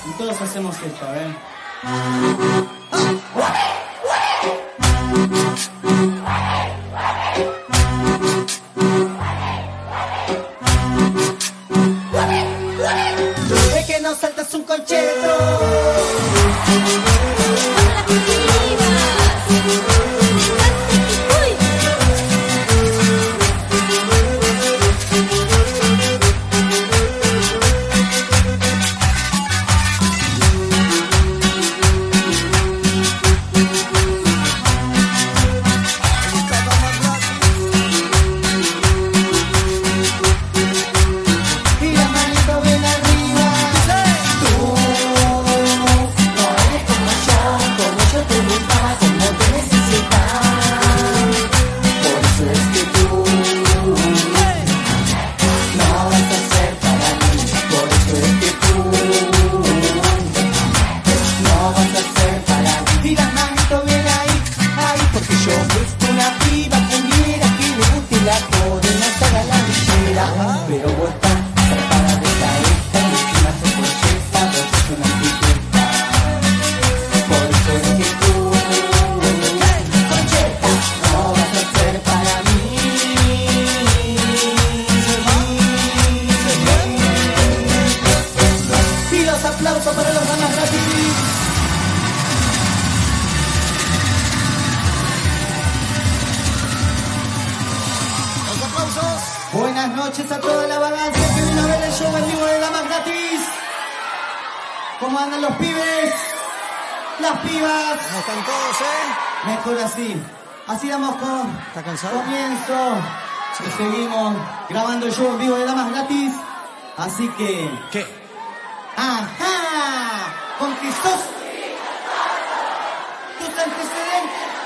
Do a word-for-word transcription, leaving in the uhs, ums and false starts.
Y todos hacemos esto, ¿eh? Es que no saltas un concheto. Pero vos estás para de cabeza y encima te proyecta, vos sos una anticueta. Por eso es que tú, concheta, no vas a ser para mí. Y los aplausos para los damas gratis. Buenas noches a toda la vagancia que vino a ver el show en vivo de Damas Gratis. ¿Cómo andan los pibes? Las pibas. ¿Cómo están todos, eh? Mejor así. Así damos con ¿Está cansado? comienzo. Sí. Y seguimos grabando el show en vivo de Damas Gratis. Así que... ¿Qué? ¡Ajá! Con que sos... tus antecedentes...